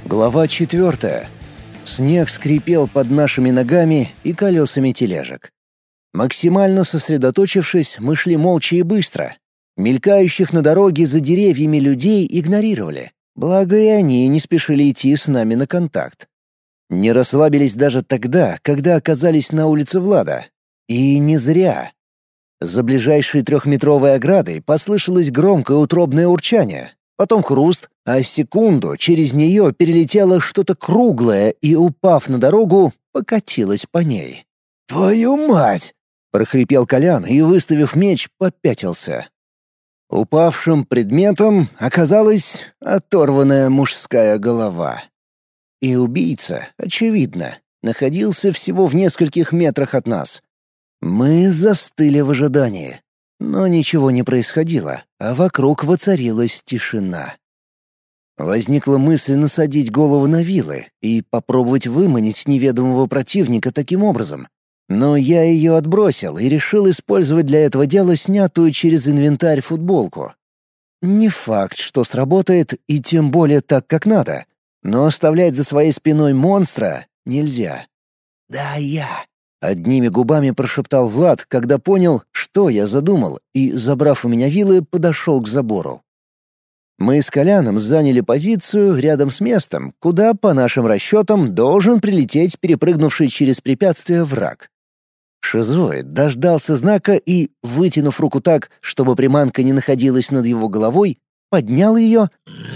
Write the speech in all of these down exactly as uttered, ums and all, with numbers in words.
Глава четвертая. Снег скрипел под нашими ногами и колесами тележек. Максимально сосредоточившись, мы шли молча и быстро. Мелькающих на дороге за деревьями людей игнорировали. Благо и они не спешили идти с нами на контакт. Не расслабились даже тогда, когда оказались на улице Влада. И не зря. За ближайшей трехметровой оградой послышалось громкое утробное урчание. Потом хруст, а секунду через нее перелетело что-то круглое и, упав на дорогу, покатилось по ней. «Твою мать!» — прохрипел Колян и, выставив меч, попятился. Упавшим предметом оказалась оторванная мужская голова. И убийца, очевидно, находился всего в нескольких метрах от нас. Мы застыли в ожидании. Но ничего не происходило, а вокруг воцарилась тишина. Возникла мысль насадить голову на вилы и попробовать выманить неведомого противника таким образом. Но я ее отбросил и решил использовать для этого дела снятую через инвентарь футболку. Не факт, что сработает, и тем более так, как надо. Но оставлять за своей спиной монстра нельзя. «Да я!» — одними губами прошептал Влад, когда понял, что я задумал, и, забрав у меня вилы, подошел к забору. Мы с Коляном заняли позицию рядом с местом, куда, по нашим расчетам, должен прилететь перепрыгнувший через препятствие враг. Шизоид дождался знака и, вытянув руку так, чтобы приманка не находилась над его головой, поднял ее.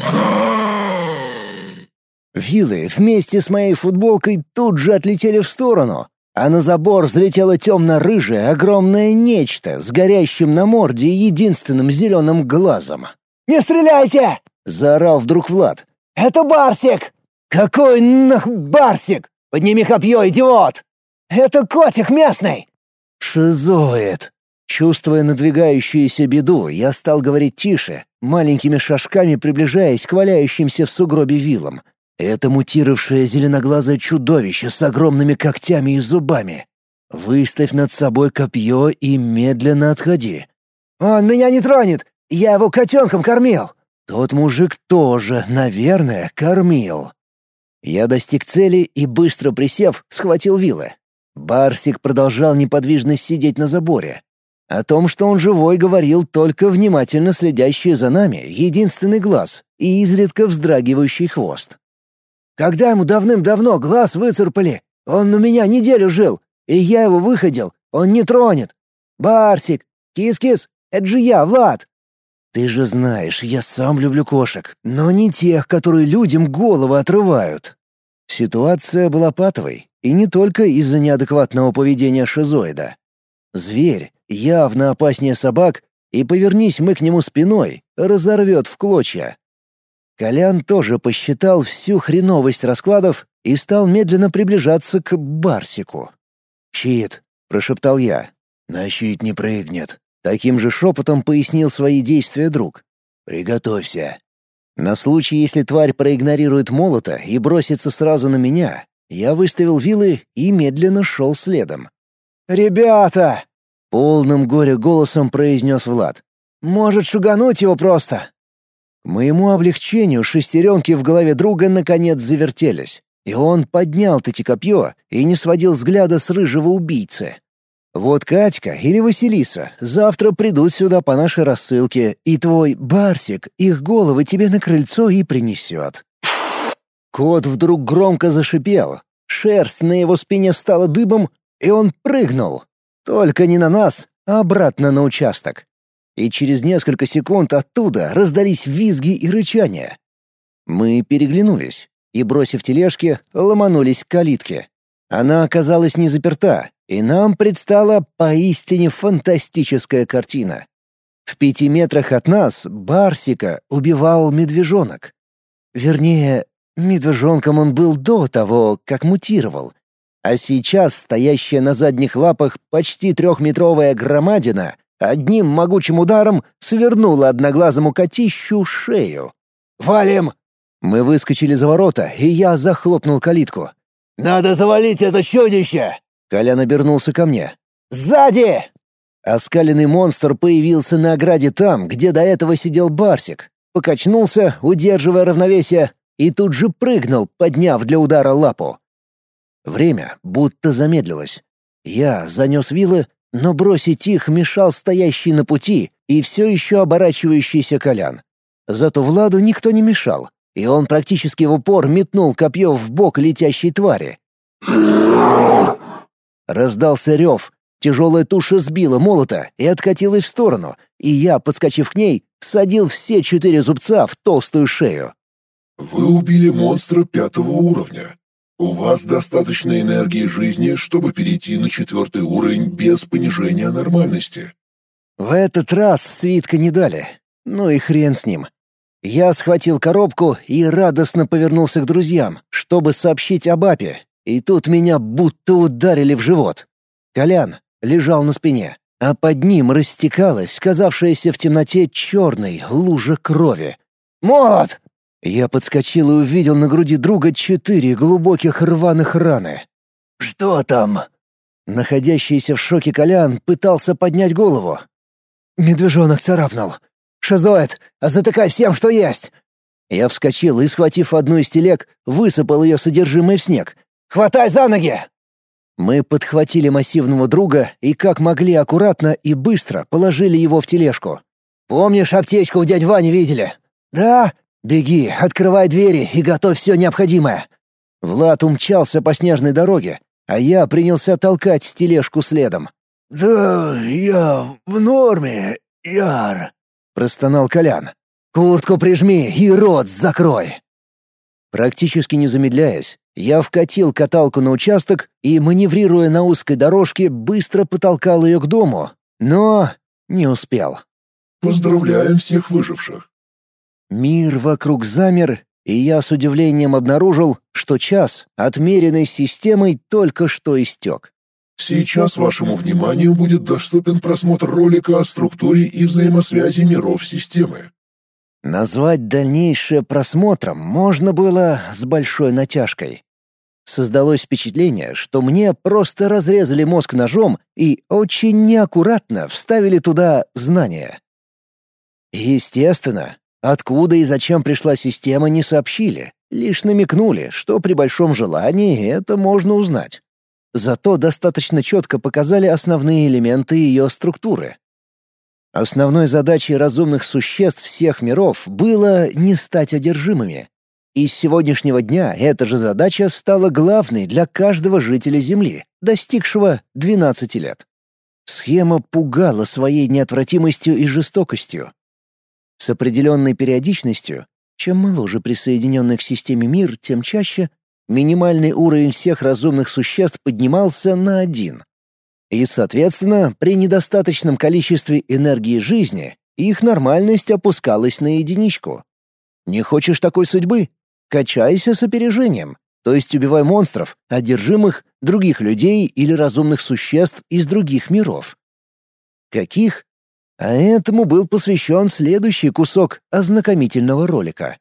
Вилы вместе с моей футболкой тут же отлетели в сторону, а на забор взлетело темно-рыжее огромное нечто с горящим на морде единственным зеленым глазом. «Не стреляйте!» — заорал вдруг Влад. «Это Барсик!» «Какой нах Барсик? Подними копье, идиот!» «Это котик местный!» «Шизоид!» Чувствуя надвигающуюся беду, я стал говорить тише, маленькими шажками приближаясь к валяющимся в сугробе вилам. Это мутировавшее зеленоглазое чудовище с огромными когтями и зубами. Выставь над собой копье и медленно отходи. «Он меня не тронет! Я его котенком кормил!» Тот мужик тоже, наверное, кормил. Я достиг цели и, быстро присев, схватил вилы. Барсик продолжал неподвижно сидеть на заборе. О том, что он живой, говорил только внимательно следящий за нами единственный глаз и изредка вздрагивающий хвост. «Когда ему давным-давно глаз выцарпали, он у меня неделю жил, и я его выходил, он не тронет. Барсик, кис-кис, это же я, Влад!» «Ты же знаешь, я сам люблю кошек, но не тех, которые людям головы отрывают». Ситуация была патовой, и не только из-за неадекватного поведения шизоида. Зверь явно опаснее собак, и, повернись мы к нему спиной, разорвет в клочья. Колян тоже посчитал всю хреновость раскладов и стал медленно приближаться к Барсику. «Щит», — прошептал я. «На щит не прыгнет», — таким же шепотом пояснил свои действия друг. «Приготовься». На случай, если тварь проигнорирует молота и бросится сразу на меня, я выставил вилы и медленно шел следом. «Ребята!» — полным горя голосом произнес Влад. «Может, шугануть его просто?» К моему облегчению шестеренки в голове друга наконец завертелись, и он поднял-таки копье и не сводил взгляда с рыжего убийцы. Вот Катька или Василиса завтра придут сюда по нашей рассылке, и твой Барсик их головы тебе на крыльцо и принесет. Кот вдруг громко зашипел, шерсть на его спине стала дыбом, и он прыгнул. Только не на нас, а обратно на участок. И через несколько секунд оттуда раздались визги и рычания. Мы переглянулись и, бросив тележки, ломанулись к калитке. Она оказалась не заперта, и нам предстала поистине фантастическая картина. В пяти метрах от нас Барсика убивал медвежонок. Вернее, медвежонком он был до того, как мутировал. А сейчас стоящая на задних лапах почти трехметровая громадина одним могучим ударом свернула одноглазому котищу шею. «Валим!» Мы выскочили за ворота, и я захлопнул калитку. «Надо завалить это чудище!» Колян обернулся ко мне. «Сзади!» Оскаленный монстр появился на ограде там, где до этого сидел Барсик. Покачнулся, удерживая равновесие, и тут же прыгнул, подняв для удара лапу. Время будто замедлилось. Я занес вилы, но бросить их мешал стоящий на пути и все еще оборачивающийся Колян. Зато Владу никто не мешал, и он практически в упор метнул копье в бок летящей твари. Раздался рев. Тяжелая туша сбила молота и откатилась в сторону, и я, подскочив к ней, всадил все четыре зубца в толстую шею. Вы убили монстра пятого уровня. У вас достаточно энергии жизни, чтобы перейти на четвертый уровень без понижения нормальности. В этот раз свитка не дали. Ну и хрен с ним. Я схватил коробку и радостно повернулся к друзьям, чтобы сообщить об Апе, и тут меня будто ударили в живот. Колян лежал на спине, а под ним растекалась, казавшаяся в темноте черной, лужа крови. «Молот!» Я подскочил и увидел на груди друга четыре глубоких рваных раны. «Что там?» Находящийся в шоке Колян пытался поднять голову. «Медвежонок царапнул. Шизоид, затыкай всем, что есть!» Я вскочил и, схватив одну из телег, высыпал ее содержимое в снег. «Хватай за ноги!» Мы подхватили массивного друга и как могли аккуратно и быстро положили его в тележку. «Помнишь, аптечку у дядь Вани видели?» «Да. Беги, открывай двери и готовь все необходимое». Влад умчался по снежной дороге, а я принялся толкать тележку следом. «Да я в норме, Яр», — простонал Колян. «Куртку прижми и рот закрой». Практически не замедляясь, я вкатил каталку на участок и, маневрируя на узкой дорожке, быстро потолкал ее к дому, но не успел. «Поздравляем всех выживших». Мир вокруг замер, и я с удивлением обнаружил, что час, отмеренный системой, только что истек. Сейчас вашему вниманию будет доступен просмотр ролика о структуре и взаимосвязи миров системы. Назвать дальнейшее просмотром можно было с большой натяжкой. Создалось впечатление, что мне просто разрезали мозг ножом и очень неаккуратно вставили туда знания. Естественно, откуда и зачем пришла система, не сообщили, лишь намекнули, что при большом желании это можно узнать. Зато достаточно четко показали основные элементы ее структуры. Основной задачей разумных существ всех миров было не стать одержимыми. И с сегодняшнего дня эта же задача стала главной для каждого жителя Земли, достигшего двенадцати лет. Схема пугала своей неотвратимостью и жестокостью. С определенной периодичностью, чем моложе присоединенный к системе мир, тем чаще, минимальный уровень всех разумных существ поднимался на один. И, соответственно, при недостаточном количестве энергии жизни их нормальность опускалась на единичку. Не хочешь такой судьбы? Качайся с опережением, то есть убивай монстров, одержимых, других людей или разумных существ из других миров. Каких? А этому был посвящен следующий кусок ознакомительного ролика.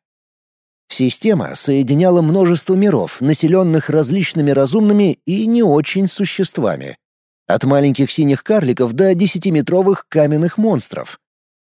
Система соединяла множество миров, населенных различными разумными и не очень существами. От маленьких синих карликов до десятиметровых каменных монстров.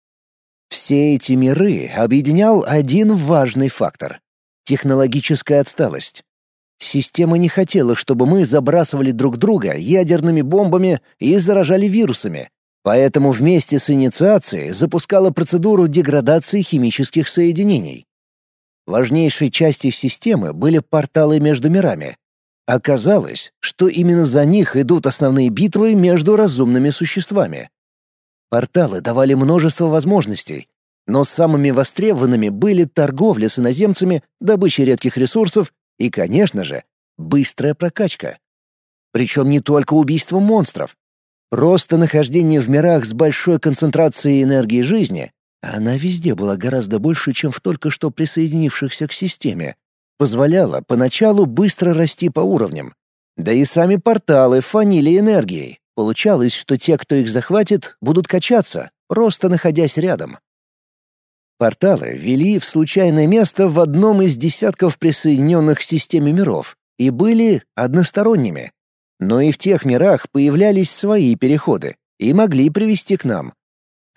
Все эти миры объединял один важный фактор — технологическая отсталость. Система не хотела, чтобы мы забрасывали друг друга ядерными бомбами и заражали вирусами, поэтому вместе с инициацией запускала процедуру деградации химических соединений. Важнейшей частью системы были порталы между мирами. Оказалось, что именно за них идут основные битвы между разумными существами. Порталы давали множество возможностей, но самыми востребованными были торговля с иноземцами, добыча редких ресурсов и, конечно же, быстрая прокачка. Причем не только убийство монстров. Просто нахождение в мирах с большой концентрацией энергии жизни, она везде была гораздо больше, чем в только что присоединившихся к системе, позволяло поначалу быстро расти по уровням. Да и сами порталы фанили энергией. Получалось, что те, кто их захватит, будут качаться, просто находясь рядом. Порталы вели в случайное место в одном из десятков присоединенных к системе миров и были односторонними. Но и в тех мирах появлялись свои переходы и могли привести к нам.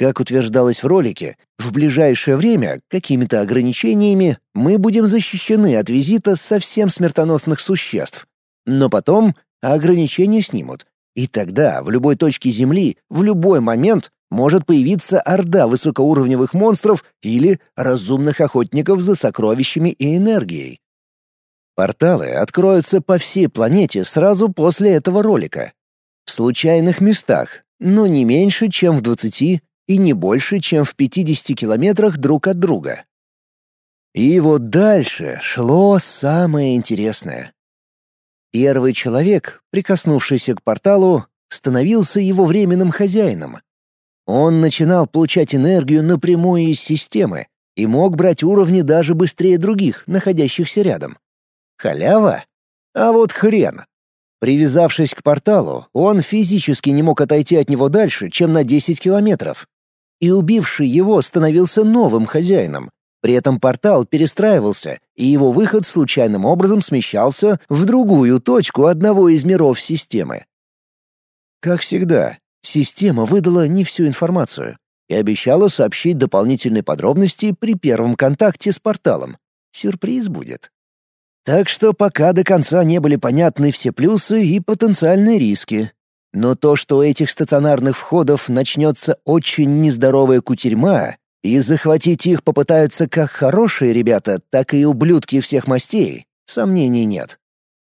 Как утверждалось в ролике, в ближайшее время, какими-то ограничениями, мы будем защищены от визита совсем смертоносных существ. Но потом ограничения снимут, и тогда в любой точке Земли в любой момент может появиться орда высокоуровневых монстров или разумных охотников за сокровищами и энергией. Порталы откроются по всей планете сразу после этого ролика. В случайных местах, но не меньше, чем в двадцати, и не больше, чем в пятидесяти километрах друг от друга. И вот дальше шло самое интересное. Первый человек, прикоснувшийся к порталу, становился его временным хозяином. Он начинал получать энергию напрямую из системы и мог брать уровни даже быстрее других, находящихся рядом. Халява? А вот хрен. Привязавшись к порталу, он физически не мог отойти от него дальше, чем на десять километров. И убивший его становился новым хозяином. При этом портал перестраивался, и его выход случайным образом смещался в другую точку одного из миров системы. Как всегда, система выдала не всю информацию и обещала сообщить дополнительные подробности при первом контакте с порталом. Сюрприз будет. Так что пока до конца не были понятны все плюсы и потенциальные риски. Но то, что у этих стационарных входов начнется очень нездоровая кутерьма, и захватить их попытаются как хорошие ребята, так и ублюдки всех мастей, сомнений нет.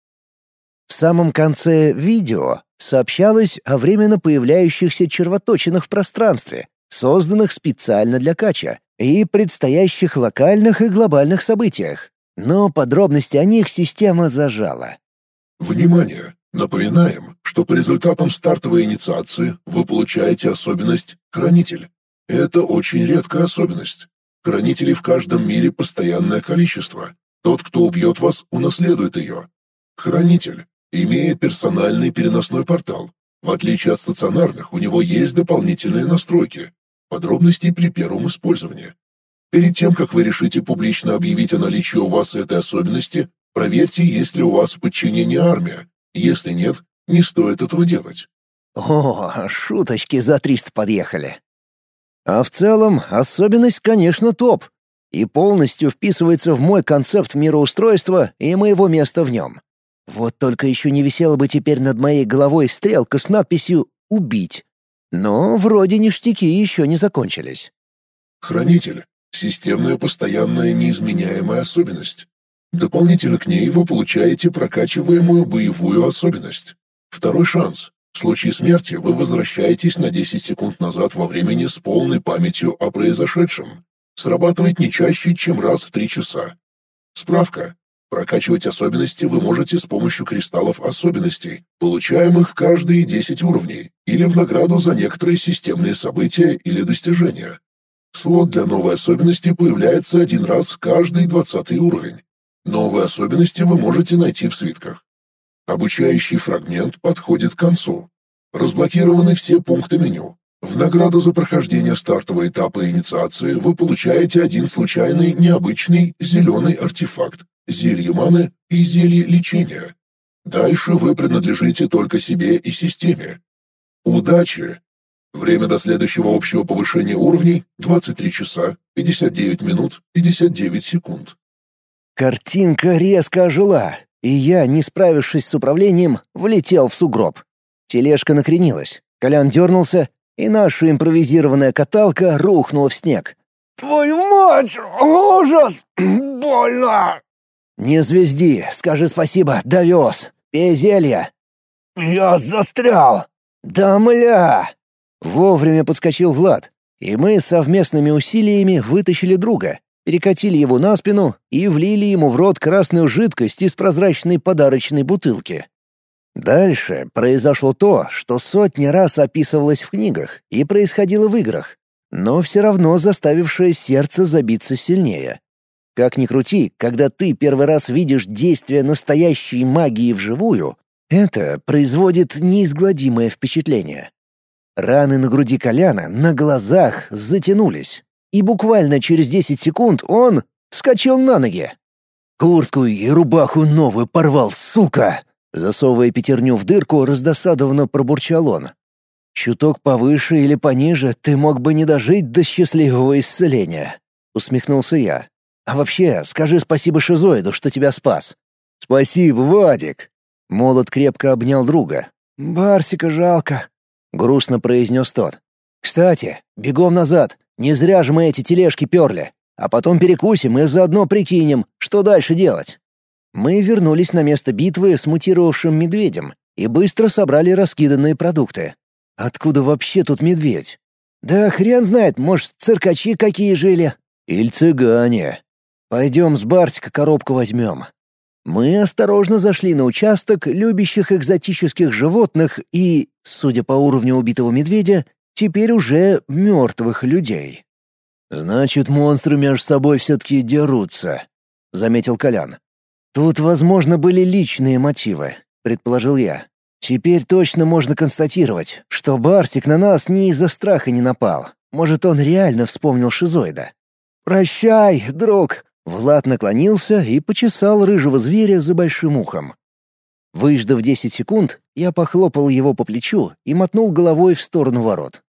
В самом конце видео сообщалось о временно появляющихся червоточинах в пространстве, созданных специально для кача, и предстоящих локальных и глобальных событиях. Но подробности о них система зажала. Внимание! Напоминаем, что по результатам стартовой инициации вы получаете особенность «Хранитель». Это очень редкая особенность. Хранителей в каждом мире постоянное количество. Тот, кто убьет вас, унаследует ее. Хранитель имеет персональный переносной портал. В отличие от стационарных, у него есть дополнительные настройки. Подробности при первом использовании. Перед тем, как вы решите публично объявить о наличии у вас этой особенности, проверьте, есть ли у вас в подчинении армия. Если нет, не стоит этого делать. О, шуточки за триста подъехали. А в целом, особенность, конечно, топ. И полностью вписывается в мой концепт мироустройства и моего места в нем. Вот только еще не висела бы теперь над моей головой стрелка с надписью «Убить». Но вроде ништяки еще не закончились. Хранитель. Системная постоянная неизменяемая особенность. Дополнительно к ней вы получаете прокачиваемую боевую особенность. Второй шанс. В случае смерти вы возвращаетесь на десять секунд назад во времени с полной памятью о произошедшем. Срабатывает не чаще, чем раз в три часа. Справка. Прокачивать особенности вы можете с помощью кристаллов особенностей, получаемых каждые десять уровней, или в награду за некоторые системные события или достижения. Слот для новой особенности появляется один раз каждый двадцатый уровень. Новые особенности вы можете найти в свитках. Обучающий фрагмент подходит к концу. Разблокированы все пункты меню. В награду за прохождение стартового этапа инициации вы получаете один случайный, необычный, зеленый артефакт, зелье маны и зелье лечения. Дальше вы принадлежите только себе и системе. Удачи! Время до следующего общего повышения уровней — двадцать три часа, пятьдесят девять минут, пятьдесят девять секунд. Картинка резко ожила, и я, не справившись с управлением, влетел в сугроб. Тележка накренилась, Колян дернулся, и наша импровизированная каталка рухнула в снег. «Твою мать! Ужас! Больно!» «Не звезди, скажи спасибо, довез. Пей зелье». «Я застрял!» «Да мля!» Вовремя подскочил Влад, и мы совместными усилиями вытащили друга, перекатили его на спину и влили ему в рот красную жидкость из прозрачной подарочной бутылки. Дальше произошло то, что сотни раз описывалось в книгах и происходило в играх, но все равно заставившее сердце забиться сильнее. Как ни крути, когда ты первый раз видишь действие настоящей магии вживую, это производит неизгладимое впечатление. Раны на груди Коляна на глазах затянулись, и буквально через десять секунд он вскочил на ноги. «Куртку и рубаху новую порвал, сука!» Засовывая пятерню в дырку, раздосадованно пробурчал он. Чуток повыше или пониже ты мог бы не дожить до счастливого исцеления», — усмехнулся я. «А вообще, скажи спасибо шизоиду, что тебя спас». «Спасибо, Вадик!» Молот крепко обнял друга. «Барсика жалко», — грустно произнес тот. «Кстати, бегом назад, не зря же мы эти тележки перли, а потом перекусим и заодно прикинем, что дальше делать». Мы вернулись на место битвы с мутировавшим медведем и быстро собрали раскиданные продукты. Откуда вообще тут медведь? Да хрен знает, может, циркачи какие жили. Или цыгане. Пойдем с Барсика коробку возьмем. Мы осторожно зашли на участок любящих экзотических животных и, судя по уровню убитого медведя, теперь уже мертвых людей. «Значит, монстры между собой все-таки дерутся», — заметил Колян. «Тут, возможно, были личные мотивы», — предположил я. «Теперь точно можно констатировать, что Барсик на нас не из-за страха не напал. Может, он реально вспомнил шизоида». «Прощай, друг!» Влад наклонился и почесал рыжего зверя за большим ухом. Выждав десять секунд, я похлопал его по плечу и мотнул головой в сторону ворот.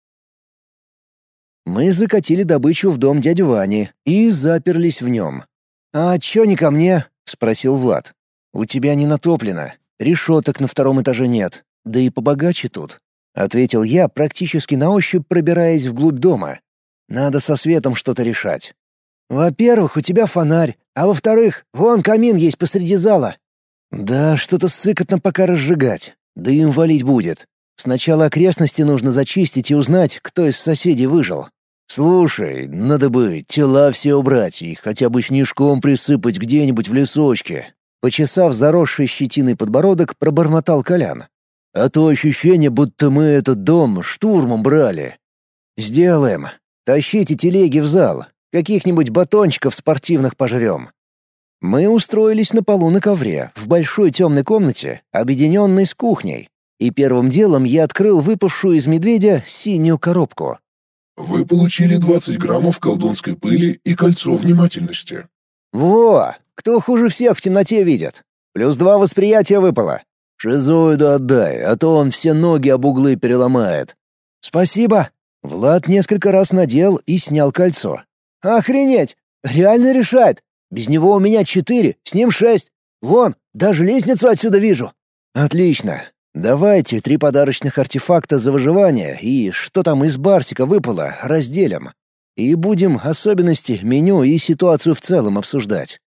Мы закатили добычу в дом дяди Вани и заперлись в нем. «А чё не ко мне?» — спросил Влад. «У тебя не натоплено. Решеток на втором этаже нет, да и побогаче тут», — ответил я, практически на ощупь пробираясь вглубь дома. «Надо со светом что-то решать». «Во-первых, у тебя фонарь, а во-вторых, вон камин есть посреди зала». «Да, что-то сыкотно пока разжигать, да им валить будет. Сначала окрестности нужно зачистить и узнать, кто из соседей выжил». «Слушай, надо бы тела все убрать и хотя бы снежком присыпать где-нибудь в лесочке». Почесав заросший щетиной подбородок, пробормотал Колян. «А то ощущение, будто мы этот дом штурмом брали». «Сделаем. Тащите телеги в зал. Каких-нибудь батончиков спортивных пожрем». Мы устроились на полу на ковре, в большой темной комнате, объединенной с кухней. И первым делом я открыл выпавшую из медведя синюю коробку. Вы получили двадцать граммов колдунской пыли и кольцо внимательности. «Во! Кто хуже всех в темноте видит? Плюс два восприятия выпало. Шизоиду отдай, а то он все ноги об углы переломает». «Спасибо». Влад несколько раз надел и снял кольцо. «Охренеть! Реально решает! Без него у меня четыре, с ним шесть. Вон, даже лестницу отсюда вижу». «Отлично. Давайте три подарочных артефакта за выживание и что там из Барсика выпало разделим. И будем особенности, меню и ситуацию в целом обсуждать».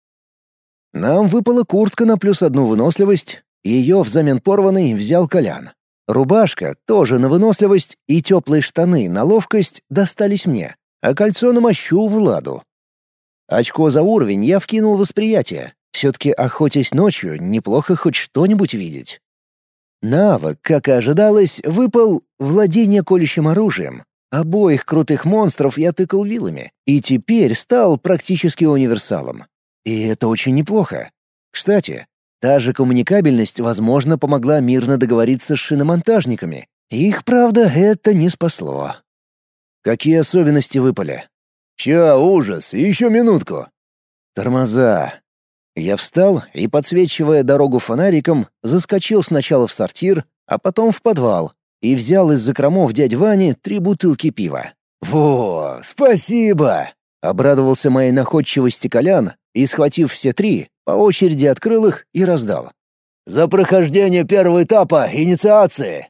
Нам выпала куртка на плюс одну выносливость, ее взамен порванной взял Колян. Рубашка тоже на выносливость и теплые штаны на ловкость достались мне, а кольцо на мощу Владу. Очко за уровень я вкинул в восприятие. Все-таки, охотясь ночью, неплохо хоть что-нибудь видеть. Навык, как и ожидалось, выпал владение колющим оружием. Обоих крутых монстров я тыкал вилами, и теперь стал практически универсалом. И это очень неплохо. Кстати, та же коммуникабельность, возможно, помогла мирно договориться с шиномонтажниками. Их, правда, это не спасло. Какие особенности выпали? «Ща, ужас, еще минутку». Тормоза. Я встал и, подсвечивая дорогу фонариком, заскочил сначала в сортир, а потом в подвал, и взял из закромов дядь Вани три бутылки пива. «Во, спасибо!» — обрадовался моей находчивости Колян и, схватив все три, по очереди открыл их и раздал. «За прохождение первого этапа инициации!»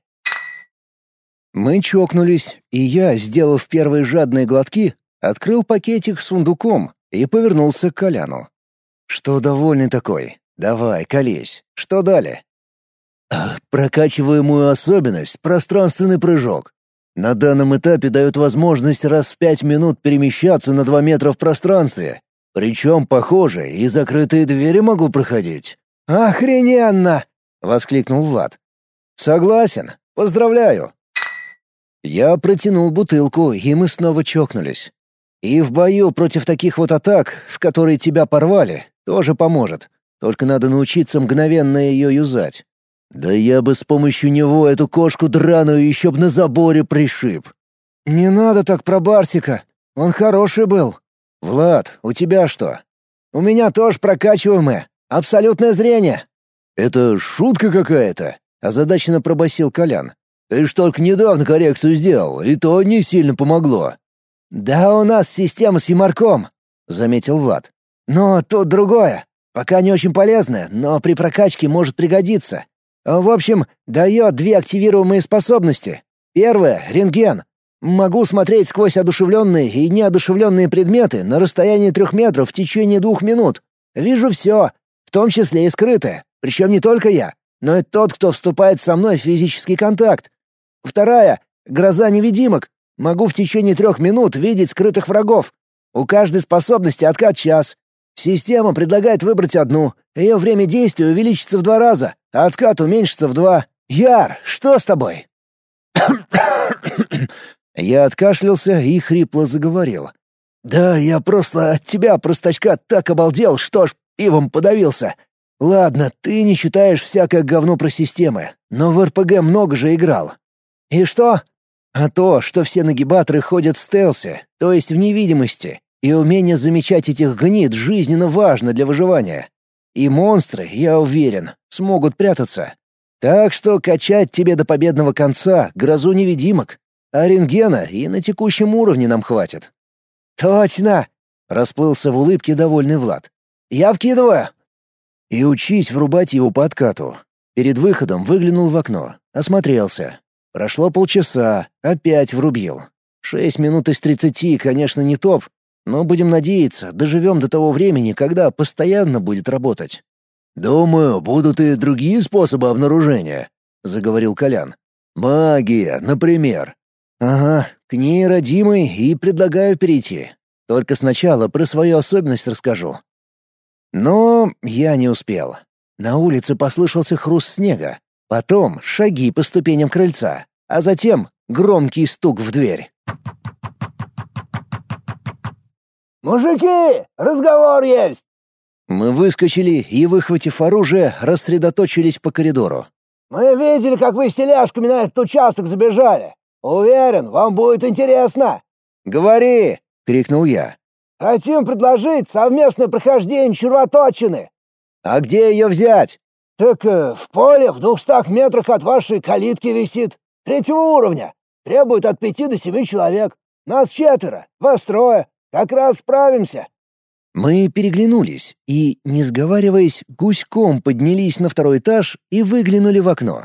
Мы чокнулись, и я, сделав первые жадные глотки, открыл пакетик с сундуком и повернулся к Коляну. «Что довольный такой? Давай, колись. Что дали?» «Прокачиваемую особенность — пространственный прыжок. На данном этапе дает возможность раз в пять минут перемещаться на два метра в пространстве. Причем, похоже, и закрытые двери могу проходить». «Охрененно!» — воскликнул Влад. «Согласен. Поздравляю». Я протянул бутылку, и мы снова чокнулись. И в бою против таких вот атак, в которые тебя порвали, тоже поможет. Только надо научиться мгновенно ее юзать. Да я бы с помощью него эту кошку драную еще б на заборе пришиб. «Не надо так про Барсика. Он хороший был». «Влад, у тебя что?» «У меня тоже прокачиваемое. Абсолютное зрение». «Это шутка какая-то», — озадаченно пробасил Колян. Ты ж только недавно коррекцию сделал, и то не сильно помогло». «Да у нас система с юморком», — заметил Влад. «Но тут другое. Пока не очень полезное, но при прокачке может пригодиться. В общем, дает две активируемые способности. Первая — рентген. Могу смотреть сквозь одушевленные и неодушевленные предметы на расстоянии трех метров в течение двух минут. Вижу все, в том числе и скрытое. Причем не только я, но и тот, кто вступает со мной в физический контакт. Вторая — гроза невидимок. Могу в течение трех минут видеть скрытых врагов. У каждой способности откат час. Система предлагает выбрать одну. Ее время действия увеличится в два раза, а откат уменьшится в два. Яр, что с тобой?» Я откашлялся и хрипло заговорил. «Да я просто от тебя, простачка, так обалдел, что аж пивом подавился. Ладно, ты не читаешь всякое говно про системы, но в эр пэ гэ много же играл. И что? А то, что все нагибаторы ходят в стелсе, то есть в невидимости, и умение замечать этих гнид жизненно важно для выживания. И монстры, я уверен, смогут прятаться. Так что качать тебе до победного конца грозу невидимок, а рентгена и на текущем уровне нам хватит». «Точно!» — расплылся в улыбке довольный Влад. «Я вкидываю!» И учись врубать его по откату. Перед выходом выглянул в окно, осмотрелся. Прошло полчаса, опять врубил. Шесть минут из тридцати, конечно, не топ, но будем надеяться, доживем до того времени, когда постоянно будет работать. «Думаю, будут и другие способы обнаружения», — заговорил Колян. «Магия, например». «Ага, к ней, родимой, и предлагаю перейти. Только сначала про свою особенность расскажу». Но я не успел. На улице послышался хруст снега, потом шаги по ступеням крыльца, а затем громкий стук в дверь. «Мужики, разговор есть!» Мы выскочили и, выхватив оружие, рассредоточились по коридору. «Мы видели, как вы с теляшками на этот участок забежали. Уверен, вам будет интересно!» «Говори!» — крикнул я. «Хотим предложить совместное прохождение червоточины». «А где ее взять?» «Так э, в поле в двухстах метрах от вашей калитки висит. Третьего уровня. Требует от пяти до семи человек. Нас четверо, вас трое. Как раз справимся». Мы переглянулись и, не сговариваясь, гуськом поднялись на второй этаж и выглянули в окно.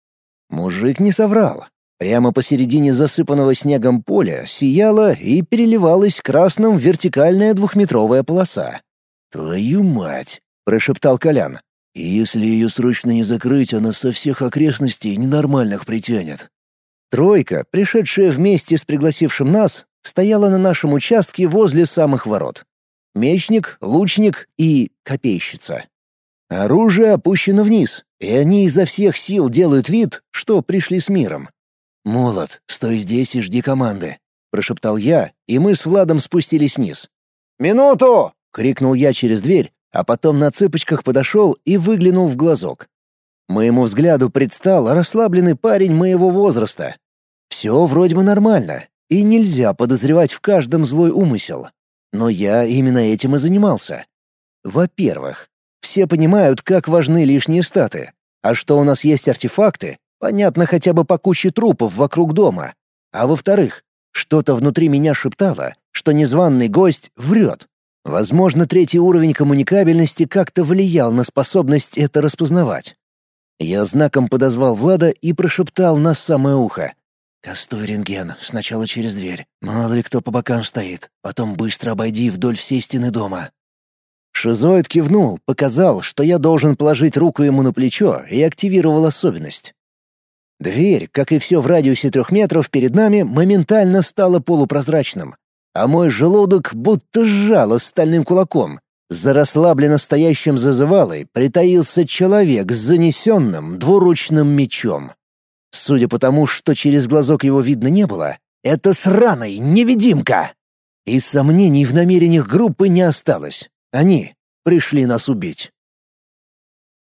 Мужик не соврал. Прямо посередине засыпанного снегом поля сияла и переливалась красным вертикальная двухметровая полоса. «Твою мать!» — прошептал Колян. «И если ее срочно не закрыть, она со всех окрестностей ненормальных притянет». Тройка, пришедшая вместе с пригласившим нас, стояла на нашем участке возле самых ворот. Мечник, лучник и копейщица. Оружие опущено вниз, и они изо всех сил делают вид, что пришли с миром. «Молот, стой здесь и жди команды», — прошептал я, и мы с Владом спустились вниз. «Минуту!» — крикнул я через дверь, а потом на цыпочках подошел и выглянул в глазок. Моему взгляду предстал расслабленный парень моего возраста. Все вроде бы нормально, и нельзя подозревать в каждом злой умысел. Но я именно этим и занимался. Во-первых, все понимают, как важны лишние статы, а что у нас есть артефакты, понятно хотя бы по куче трупов вокруг дома. А во-вторых, что-то внутри меня шептало, что незваный гость врет. Возможно, третий уровень коммуникабельности как-то влиял на способность это распознавать. Я знаком подозвал Влада и прошептал на самое ухо. «Кастой рентген, сначала через дверь. Мало ли кто по бокам стоит. Потом быстро обойди вдоль всей стены дома». Шизоид кивнул, показал, что я должен положить руку ему на плечо, и активировал особенность. Дверь, как и все в радиусе трех метров перед нами, моментально стала полупрозрачным, а мой желудок будто сжало стальным кулаком. За расслабленно стоящим зазывалой притаился человек с занесенным двуручным мечом. Судя по тому, что через глазок его видно не было, это сраный невидимка. И сомнений в намерениях группы не осталось. Они пришли нас убить.